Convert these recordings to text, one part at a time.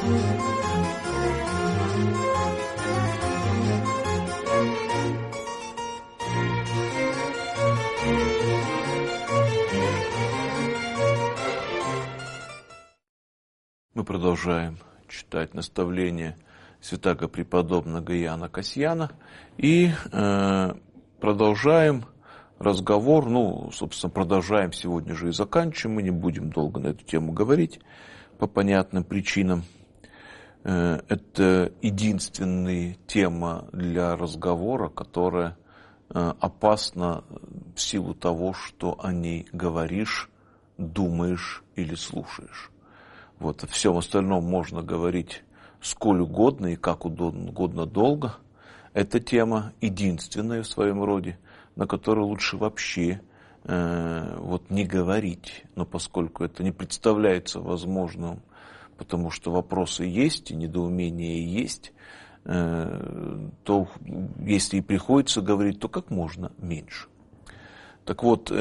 Мы продолжаем читать наставления святаго преподобного Иоанна Касьяна и продолжаем разговор, собственно, продолжаем сегодня же и заканчиваем, мы не будем долго на эту тему говорить по понятным причинам. Это единственная тема для разговора, которая опасна в силу того, что о ней говоришь, думаешь или слушаешь. Вот, о всем остальном можно говорить сколь угодно и как угодно долго. Эта тема единственная в своем роде, на которой лучше вообще не говорить. Но поскольку это не представляется возможным, потому что вопросы есть и недоумения есть, то если и приходится говорить, то как можно меньше. Так вот,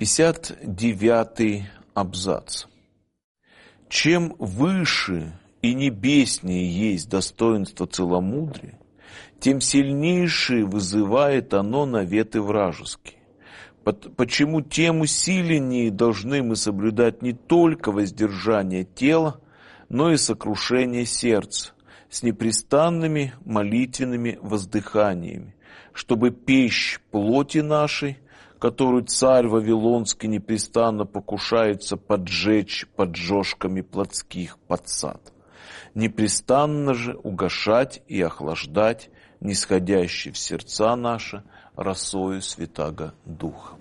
59-й абзац. Чем выше и небеснее есть достоинство целомудрия, тем сильнейшее вызывает оно наветы вражеские. Почему тем усиленнее должны мы соблюдать не только воздержание тела, но и сокрушение сердца с непрестанными молитвенными воздыханиями, чтобы пищ плоти нашей, которую царь Вавилонский непрестанно покушается поджечь поджожками плотских подсад, непрестанно же угошать и охлаждать нисходящий в сердца наши росою Святаго Духа.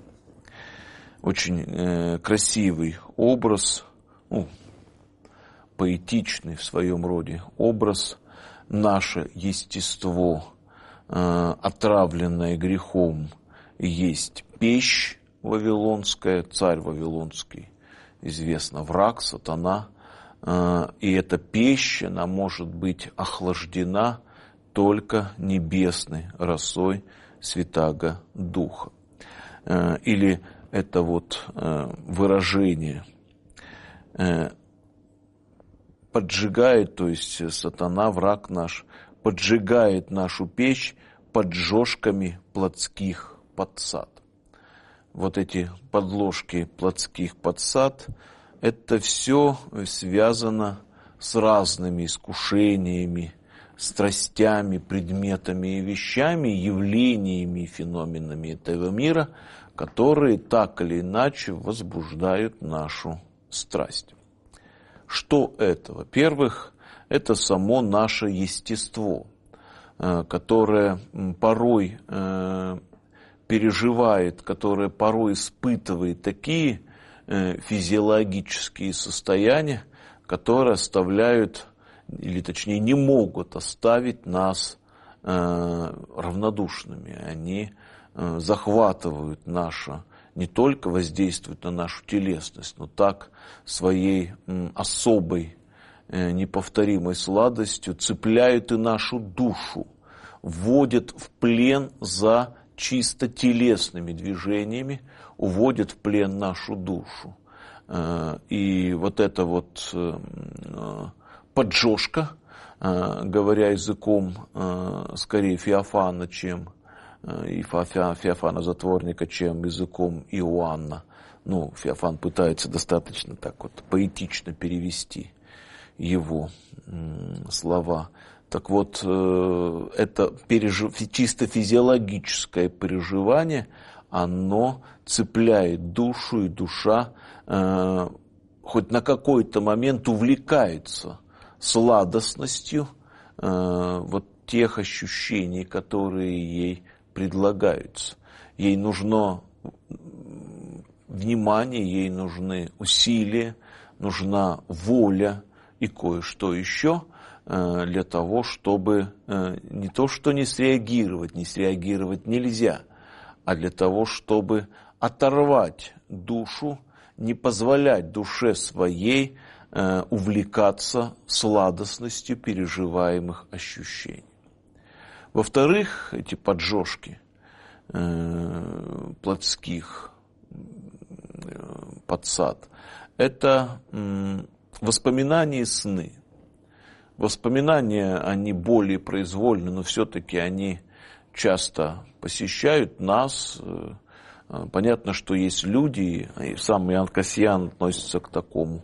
Очень красивый образ, поэтичный в своем роде образ. Наше естество, отравленное грехом, есть печь вавилонская, царь вавилонский, известно, враг, сатана. И эта печь, она может быть охлаждена только небесной росой Святаго Духа. Или это выражение поджигает, то есть сатана, враг наш, поджигает нашу печь поджожками плотских подсад. Вот эти подложки плотских подсад, это все связано с разными искушениями, страстями, предметами и вещами, явлениями и феноменами этого мира, которые так или иначе возбуждают нашу страсть. Что это? Во-первых, это само наше естество, которое порой переживает, которое порой испытывает такие физиологические состояния, которые оставляют, или точнее не могут оставить нас равнодушными. Они захватывают наше, не только воздействуют на нашу телесность, но так своей особой, неповторимой сладостью цепляют и нашу душу, вводят в плен за чисто телесными движениями, уводят в плен нашу душу. И вот эта поджожка, говоря языком скорее Феофана, чем Феофана Затворника, чем языком Иоанна. Феофан пытается достаточно так поэтично перевести его слова. Так вот, это чисто физиологическое переживание, оно цепляет душу, и душа хоть на какой-то момент увлекается сладостностью тех ощущений, которые ей предлагаются. Ей нужно внимание, ей нужны усилия, нужна воля и кое-что еще для того, чтобы не то что не среагировать нельзя, а для того, чтобы оторвать душу, не позволять душе своей увлекаться сладостностью переживаемых ощущений. Во-вторых, эти поджожки плотских подсад – это воспоминания и сны. Воспоминания, они более произвольны, но все-таки они часто посещают нас. Понятно, что есть люди, и сам Иоанн Кассиан относится к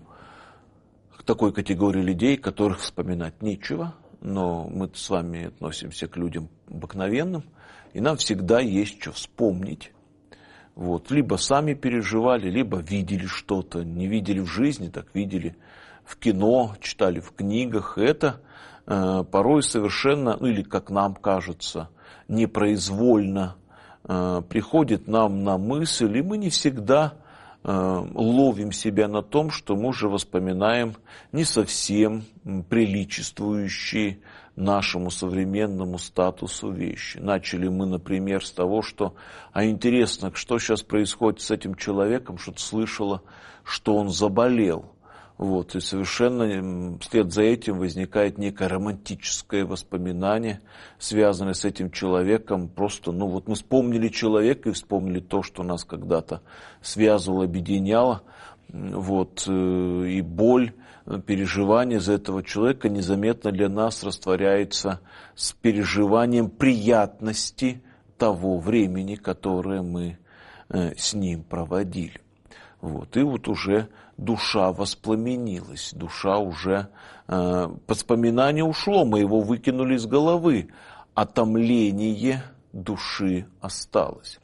такой категории людей, которых вспоминать нечего, но мы с вами относимся к людям обыкновенным, и нам всегда есть что вспомнить. Вот. Либо сами переживали, либо видели что-то, не видели в жизни, так видели в кино, читали в книгах. Это порой совершенно, или как нам кажется, непроизвольно приходит нам на мысль, и мы не всегда ловим себя на том, что мы же воспоминаем не совсем приличествующие нашему современному статусу вещи. Начали мы, например, с того, что, интересно, что сейчас происходит с этим человеком, что-то слышала, что он заболел. Вот, и совершенно вслед за этим возникает некое романтическое воспоминание, связанное с этим человеком. Просто, мы вспомнили человека и вспомнили то, что нас когда-то связывало, объединяло. Вот, и боль, переживание за этого человека незаметно для нас растворяется с переживанием приятности того времени, которое мы с ним проводили. Вот, и вот уже душа воспламенилась, душа уже, воспоминание ушло, мы его выкинули из головы, а томление души осталось.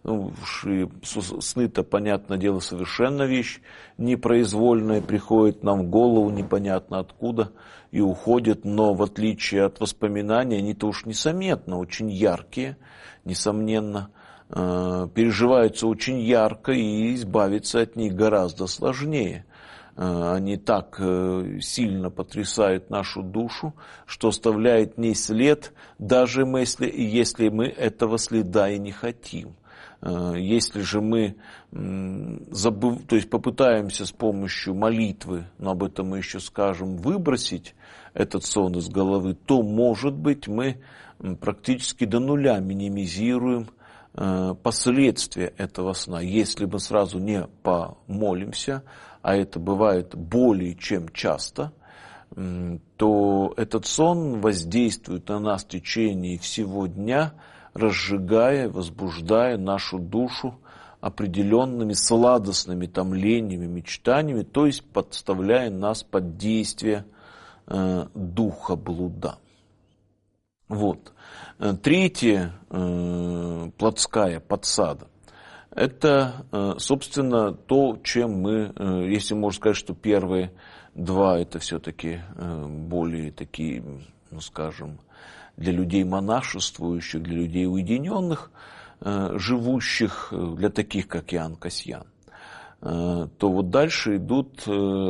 Сны-то, понятное дело, совершенно вещь непроизвольная, приходит нам в голову непонятно откуда и уходит, но в отличие от воспоминаний, они-то уж несомненно очень яркие, несомненно, переживаются очень ярко, и избавиться от них гораздо сложнее. Они так сильно потрясают нашу душу, что оставляет в ней след, даже если мы этого следа и не хотим. Если же мы попытаемся с помощью молитвы, но об этом мы еще скажем, выбросить этот сон из головы, то, может быть, мы практически до нуля минимизируем последствия этого сна. Если мы сразу не помолимся, а это бывает более чем часто, то этот сон воздействует на нас в течение всего дня, разжигая, возбуждая нашу душу определенными сладостными томлениями, мечтаниями, то есть подставляя нас под действие духа блуда. Вот. Третье, плотская подсада, это, собственно, то, чем мы, если можно сказать, что первые два, это все-таки более такие, скажем, для людей монашествующих, для людей уединенных, живущих, для таких, как Иоанн Кассиан, то вот дальше идут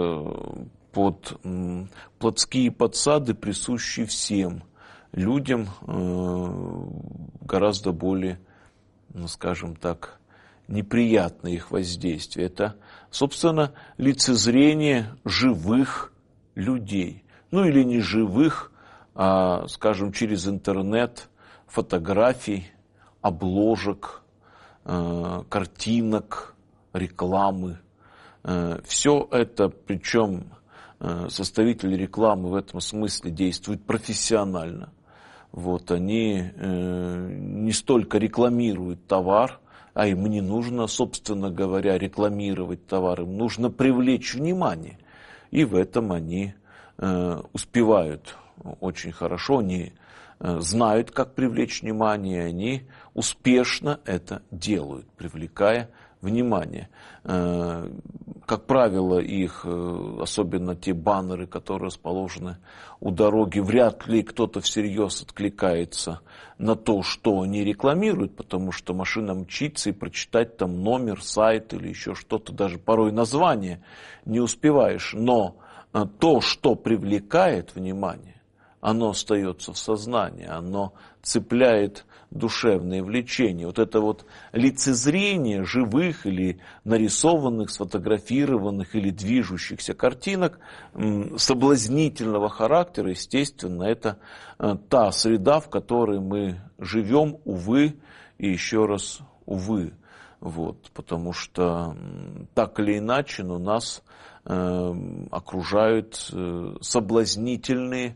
плотские подсады, присущие всем людям, гораздо более, скажем так, неприятное их воздействие. Это, собственно, лицезрение живых людей. Или не живых, а, скажем, через интернет, фотографий, обложек, картинок, рекламы. Все это, причем составители рекламы в этом смысле действуют профессионально. Вот, они не столько рекламируют товар, а им не нужно, собственно говоря, рекламировать товар, им нужно привлечь внимание. И в этом они успевают очень хорошо, они знают, как привлечь внимание, они успешно это делают, привлекая внимание. Как правило, их, особенно те баннеры, которые расположены у дороги, вряд ли кто-то всерьез откликается на то, что они рекламируют, потому что машина мчится, и прочитать там номер, сайт или еще что-то, даже порой название не успеваешь. Но то, что привлекает внимание, оно остается в сознании, оно цепляет душевное влечение. Вот это вот лицезрение живых или нарисованных, сфотографированных или движущихся картинок соблазнительного характера, естественно, это та среда, в которой мы живем, увы, и еще раз увы. Вот, потому что так или иначе, но нас окружают соблазнительные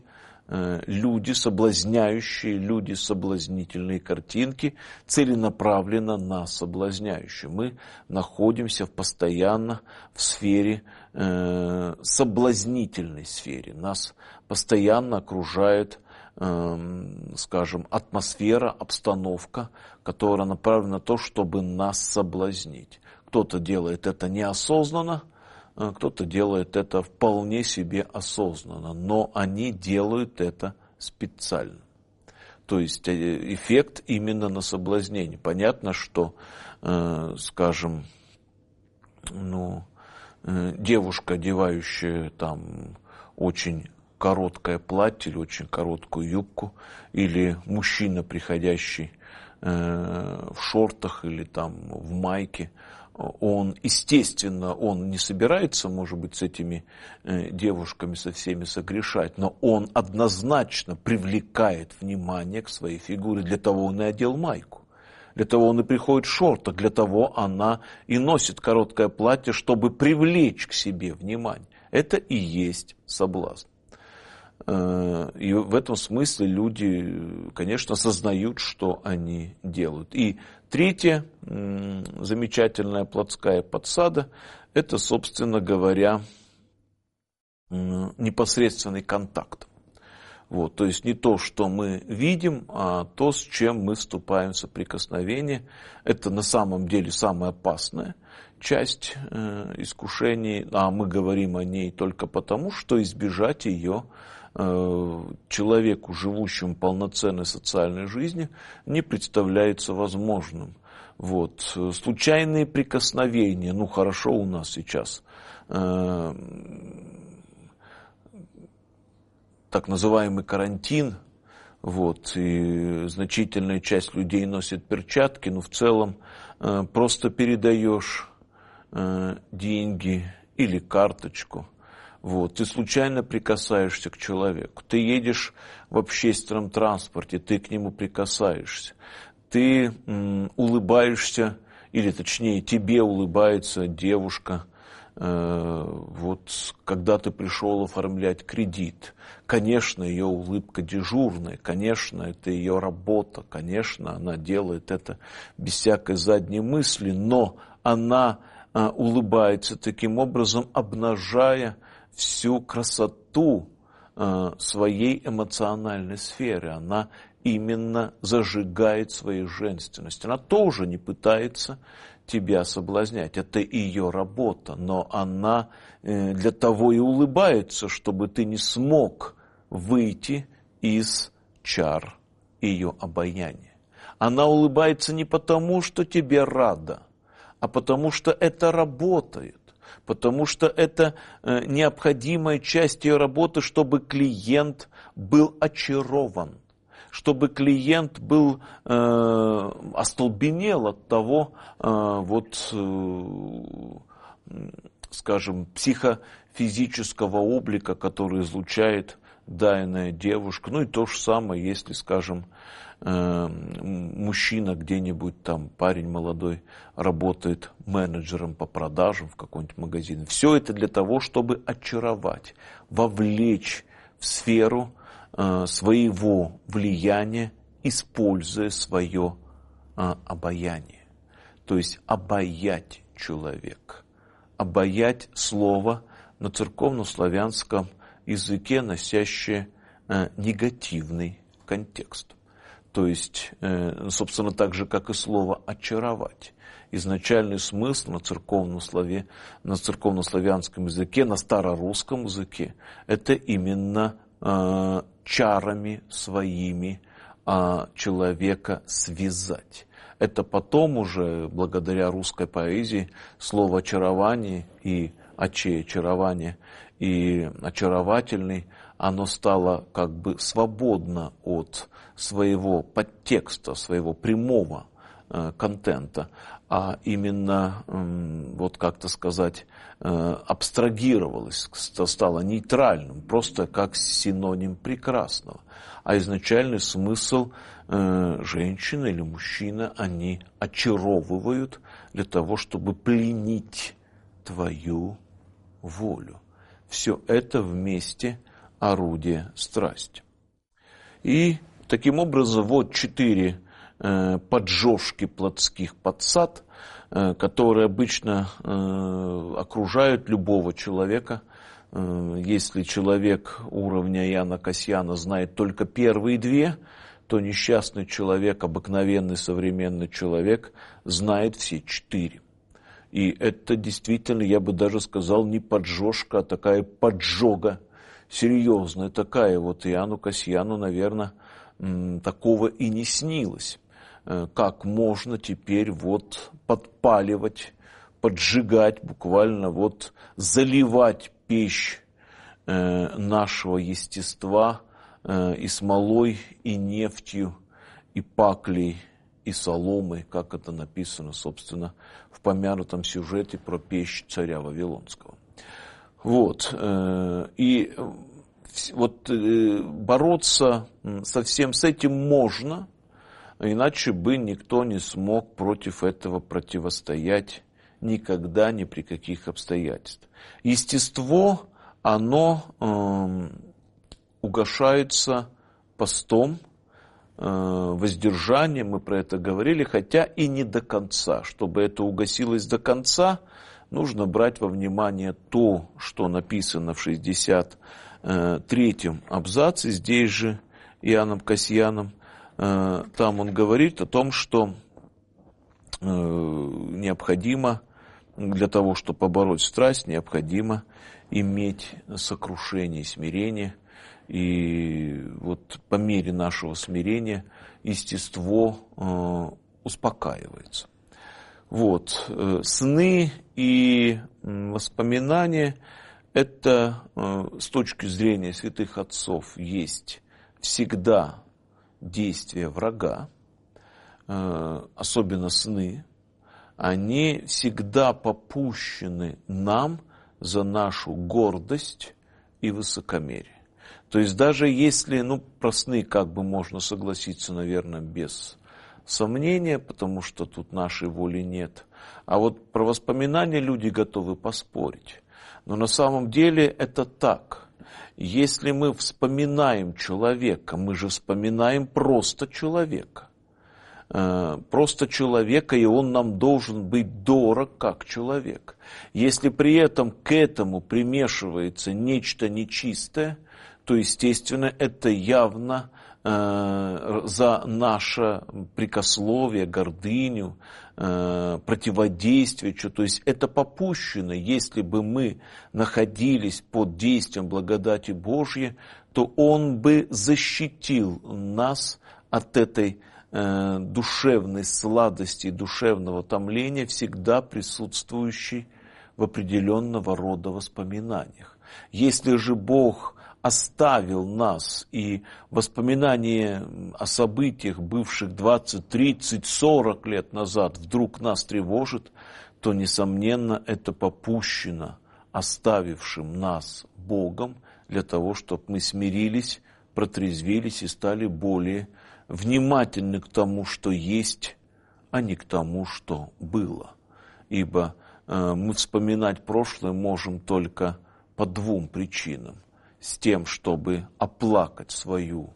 люди соблазняющие, люди соблазнительные картинки, целенаправленно нас соблазняющие. Мы находимся постоянно в сфере, соблазнительной сфере. Нас постоянно окружает, скажем, атмосфера, обстановка, которая направлена на то, чтобы нас соблазнить. Кто-то делает это неосознанно, кто-то делает это вполне себе осознанно, но они делают это специально. То есть эффект именно на соблазнение. Понятно, что, скажем, девушка, одевающая там очень короткое платье или очень короткую юбку, или мужчина, приходящий в шортах или там в майке, он, естественно, он не собирается, может быть, с этими девушками со всеми согрешать, но он однозначно привлекает внимание к своей фигуре. Для того он и одел майку, для того он и приходит в шортах, для того она и носит короткое платье, чтобы привлечь к себе внимание. Это и есть соблазн. И в этом смысле люди, конечно, осознают, что они делают. И третья замечательная плотская подсада – это, собственно говоря, непосредственный контакт. Вот, то есть не то, что мы видим, а то, с чем мы вступаем в соприкосновение. Это на самом деле самая опасная часть искушений, а мы говорим о ней только потому, что избежать ее человеку, живущему полноценной социальной жизнью, не представляется возможным. Вот. Случайные прикосновения, хорошо у нас сейчас так называемый карантин, вот, и значительная часть людей носит перчатки, но в целом просто передаешь деньги или карточку. Вот, ты случайно прикасаешься к человеку, ты едешь в общественном транспорте, ты к нему прикасаешься, ты улыбаешься, или точнее тебе улыбается девушка, вот когда ты пришел оформлять кредит. Конечно, ее улыбка дежурная, конечно, это ее работа, конечно, она делает это без всякой задней мысли, но она улыбается таким образом, обнажая всю красоту своей эмоциональной сферы. Она именно зажигает свою женственность. Она тоже не пытается тебя соблазнять. Это ее работа. Но она для того и улыбается, чтобы ты не смог выйти из чар ее обаяния. Она улыбается не потому, что тебе рада, а потому что это работает. Потому что это необходимая часть ее работы, чтобы клиент был очарован, чтобы клиент был остолбенел от того, скажем, психофизического облика, который излучает данная девушка. Ну и то же самое, если, скажем, мужчина где-нибудь там, парень молодой, работает менеджером по продажам в каком-нибудь магазине. Все это для того, чтобы очаровать, вовлечь в сферу своего влияния, используя свое обаяние. То есть обаять человека. Обаять слово на церковно-славянском языке, носящее негативный контекст. То есть, собственно, так же, как и слово «очаровать». Изначальный смысл на церковно-славянском языке, на старорусском языке, это именно чарами своими человека связать. Это потом уже, благодаря русской поэзии, слово «очарование» и «очарование» и «очаровательный», оно стало как бы свободно от своего подтекста, своего прямого контента, а именно, вот как-то сказать, абстрагировалось, стало нейтральным, просто как синоним прекрасного. А изначальный смысл женщина или мужчина, они очаровывают для того, чтобы пленить твою волю. Все это вместе орудие страсти. И таким образом вот 4 поджожки плотских подсад, которые обычно окружают любого человека. Если человек уровня Иоанна Кассиана знает только первые 2, то несчастный человек, обыкновенный современный человек, знает все 4. И это действительно, я бы даже сказал, не поджожка, а такая поджога, серьезная такая. Вот Иоанну Кассиану, наверное, такого и не снилось. Как можно теперь вот подпаливать, поджигать, буквально вот заливать печь нашего естества и смолой, и нефтью, и паклей, и соломой, как это написано, собственно, в помянутом сюжете про печь царя Вавилонского. Вот. И вот бороться совсем с этим можно, иначе бы никто не смог против этого противостоять никогда, ни при каких обстоятельствах. Естество, оно угошается постом, воздержанием, мы про это говорили, хотя и не до конца. Чтобы это угасилось до конца, нужно брать во внимание то, что написано в 63-м абзаце, здесь же Иоанном Кассианом. Там он говорит о том, что необходимо, для того, чтобы побороть страсть, необходимо иметь сокрушение и смирение. И вот по мере нашего смирения естество успокаивается. Вот. Сны и воспоминания – это с точки зрения святых отцов есть всегда действие врага, особенно сны. Они всегда попущены нам за нашу гордость и высокомерие. То есть даже если, про сны как бы можно согласиться, наверное, без сомнения, потому что тут нашей воли нет. А вот про воспоминания люди готовы поспорить. Но на самом деле это так. Если мы вспоминаем человека, мы же вспоминаем просто человека. Просто человека, и он нам должен быть дорог как человек. Если при этом к этому примешивается нечто нечистое, то, естественно, это явно за наше прикословие, гордыню, противодействие. То есть это попущено. Если бы мы находились под действием благодати Божьей, то Он бы защитил нас от этой душевной сладости, душевного томления, всегда присутствующей в определенного рода воспоминаниях. Если же Бог оставил нас, и воспоминания о событиях, бывших 20, 30, 40 лет назад, вдруг нас тревожит, то, несомненно, это попущено оставившим нас Богом для того, чтобы мы смирились, протрезвились и стали более внимательны к тому, что есть, а не к тому, что было. Ибо мы вспоминать прошлое можем только по 2 причинам. С тем, чтобы оплакать свое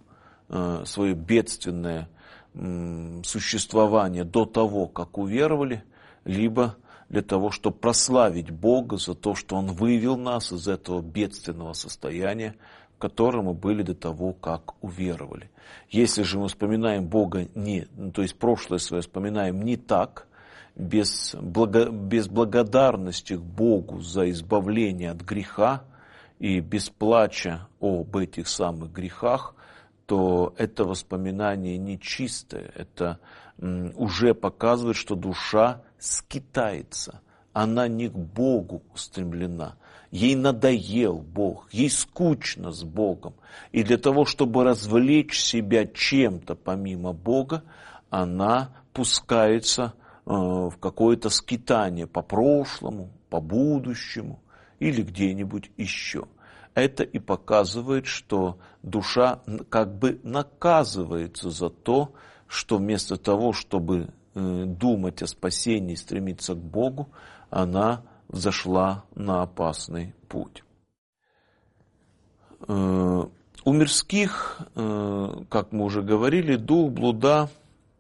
бедственное существование до того, как уверовали, либо для того, чтобы прославить Бога за то, что Он вывел нас из этого бедственного состояния, в котором мы были до того, как уверовали. Если же мы вспоминаем Бога то есть прошлое свое вспоминаем не так, без благодарности к Богу за избавление от греха, и без плача об этих самых грехах, то это воспоминание нечистое. Это уже показывает, что душа скитается. Она не к Богу устремлена. Ей надоел Бог, ей скучно с Богом. И для того, чтобы развлечь себя чем-то помимо Бога, она пускается в какое-то скитание по прошлому, по будущему, или где-нибудь еще. Это и показывает, что душа как бы наказывается за то, что вместо того, чтобы думать о спасении, стремиться к Богу, она взошла на опасный путь. У мирских, как мы уже говорили, дух блуда,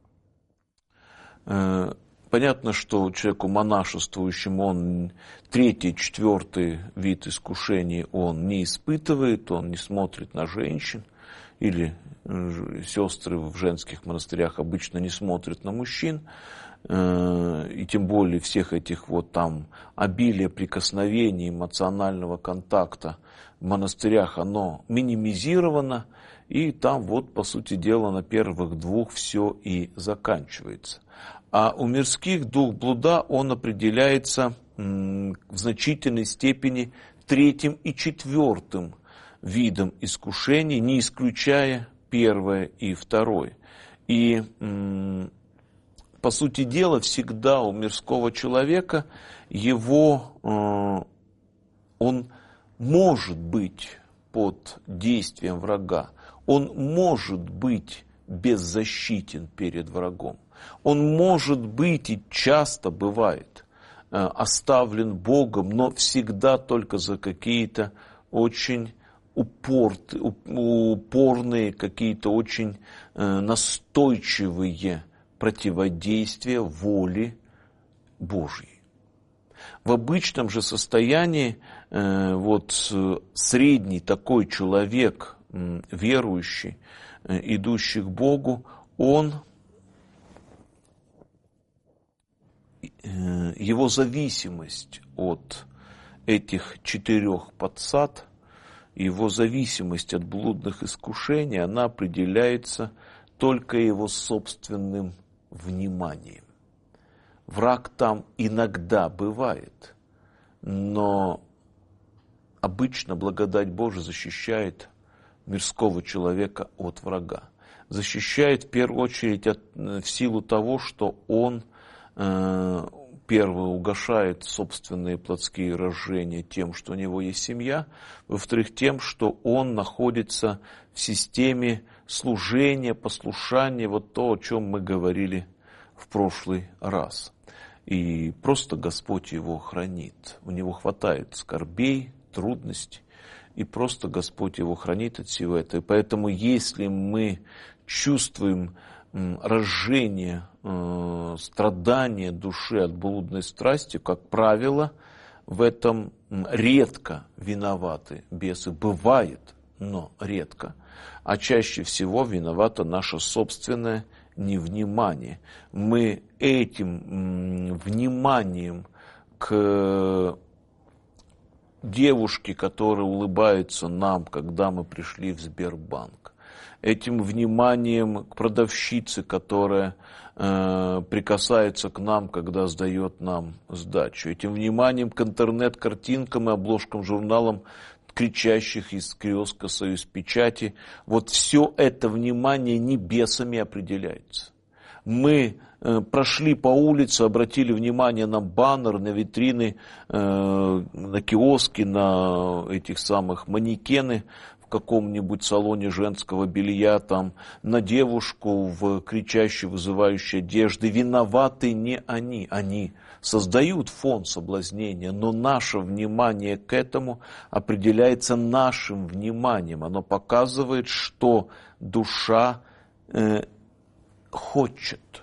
понятно, что человеку монашествующему он третий, четвертый вид искушений он не испытывает, он не смотрит на женщин, или сестры в женских монастырях обычно не смотрят на мужчин, и тем более всех этих вот там обилия прикосновений, эмоционального контакта в монастырях оно минимизировано, и там вот, по сути дела, на первых двух все и заканчивается. А у мирских дух блуда, он определяется в значительной степени третьим и четвертым видом искушений, не исключая первое и второе. И, по сути дела, всегда у мирского человека он может быть под действием врага, он может быть беззащитен перед врагом, он может быть и часто бывает оставлен Богом, но всегда только за какие-то очень упорные, какие-то очень настойчивые противодействия воле Божьей. В обычном же состоянии средний такой человек, верующий, идущий к Богу, его зависимость от этих четырех подсад, его зависимость от блудных искушений, она определяется только его собственным вниманием. Враг там иногда бывает, но обычно благодать Божия защищает мирского человека от врага. Защищает в первую очередь в силу того, что он первое, угошает собственные плотские рождения тем, что у него есть семья. Во-вторых, тем, что он находится в системе служения, послушания, вот то, о чем мы говорили в прошлый раз. И просто Господь его хранит. У него хватает скорбей, трудностей, и просто Господь его хранит от всего этого. И поэтому, если мы чувствуем разжение, страдание души от блудной страсти, как правило, в этом редко виноваты бесы. Бывает, но редко. А чаще всего виновато наше собственное невнимание. Мы этим вниманием к девушке, которая улыбается нам, когда мы пришли в Сбербанк, этим вниманием к продавщице, которая прикасается к нам, когда сдает нам сдачу, этим вниманием к интернет-картинкам и обложкам журналам, кричащих из киоска «Союз Печати». Вот все это внимание не бесами определяется. Мы прошли по улице, обратили внимание на баннер, на витрины, на киоски, на этих самых манекены в каком-нибудь салоне женского белья, там, на девушку в кричащей, вызывающей одежды. Виноваты не они. Они создают фон соблазнения, но наше внимание к этому определяется нашим вниманием. Оно показывает, что душа хочет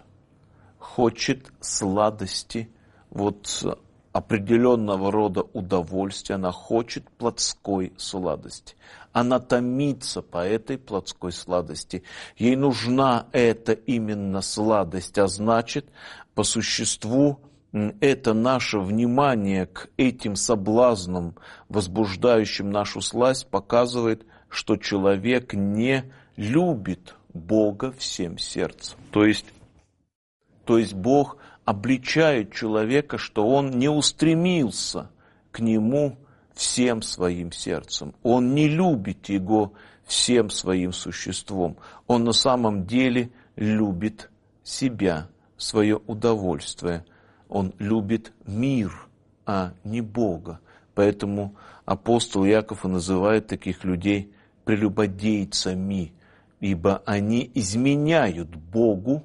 сладости, вот определенного рода удовольствия, она хочет плотской сладости. Она томится по этой плотской сладости. Ей нужна эта именно сладость, а значит, по существу, это наше внимание к этим соблазнам, возбуждающим нашу сласть, показывает, что человек не любит Бога всем сердцем. То есть Бог обличает человека, что он не устремился к Нему всем своим сердцем. Он не любит Его всем своим существом. Он на самом деле любит себя, свое удовольствие. Он любит мир, а не Бога. Поэтому апостол Иаков и называет таких людей прелюбодейцами, ибо они изменяют Богу,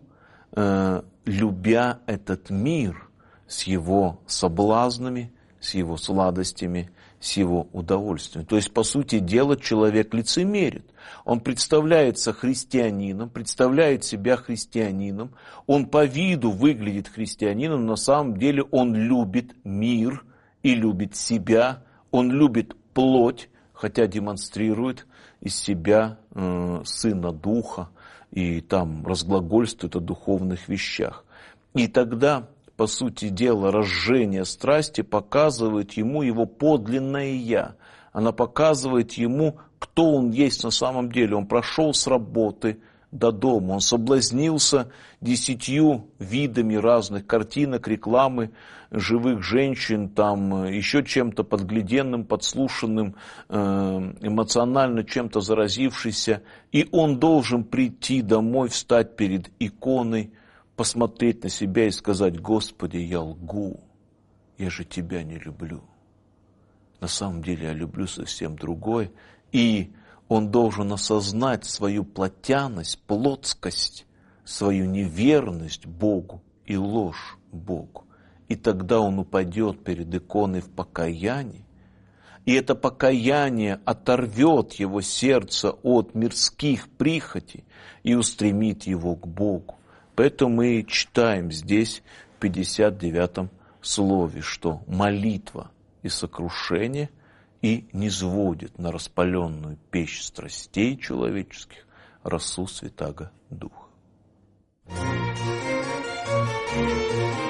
любя этот мир с его соблазнами, с его сладостями с его удовольствием. То есть, по сути дела, человек лицемерит. Он представляется христианином, представляет себя христианином, он по виду выглядит христианином, но на самом деле он любит мир и любит себя, он любит плоть, хотя демонстрирует из себя сына духа и там разглагольствует о духовных вещах. И тогда, по сути дела, разжение страсти показывает ему его подлинное «я». Она показывает ему, кто он есть на самом деле. Он прошел с работы до дома, он соблазнился 10 видами разных картинок, рекламы, живых женщин, там еще чем-то подгляденным, подслушанным, эмоционально чем-то заразившийся. И он должен прийти домой, встать перед иконой, посмотреть на себя и сказать: «Господи, я лгу, я же Тебя не люблю. На самом деле я люблю совсем другое». И он должен осознать свою плотяность, плотскость, свою неверность Богу и ложь Богу. И тогда он упадет перед иконой в покаянии. И это покаяние оторвет его сердце от мирских прихотей и устремит его к Богу. Поэтому мы читаем здесь в 59-м слове, что молитва и сокрушение и низводит на распаленную печь страстей человеческих росу Святаго Духа.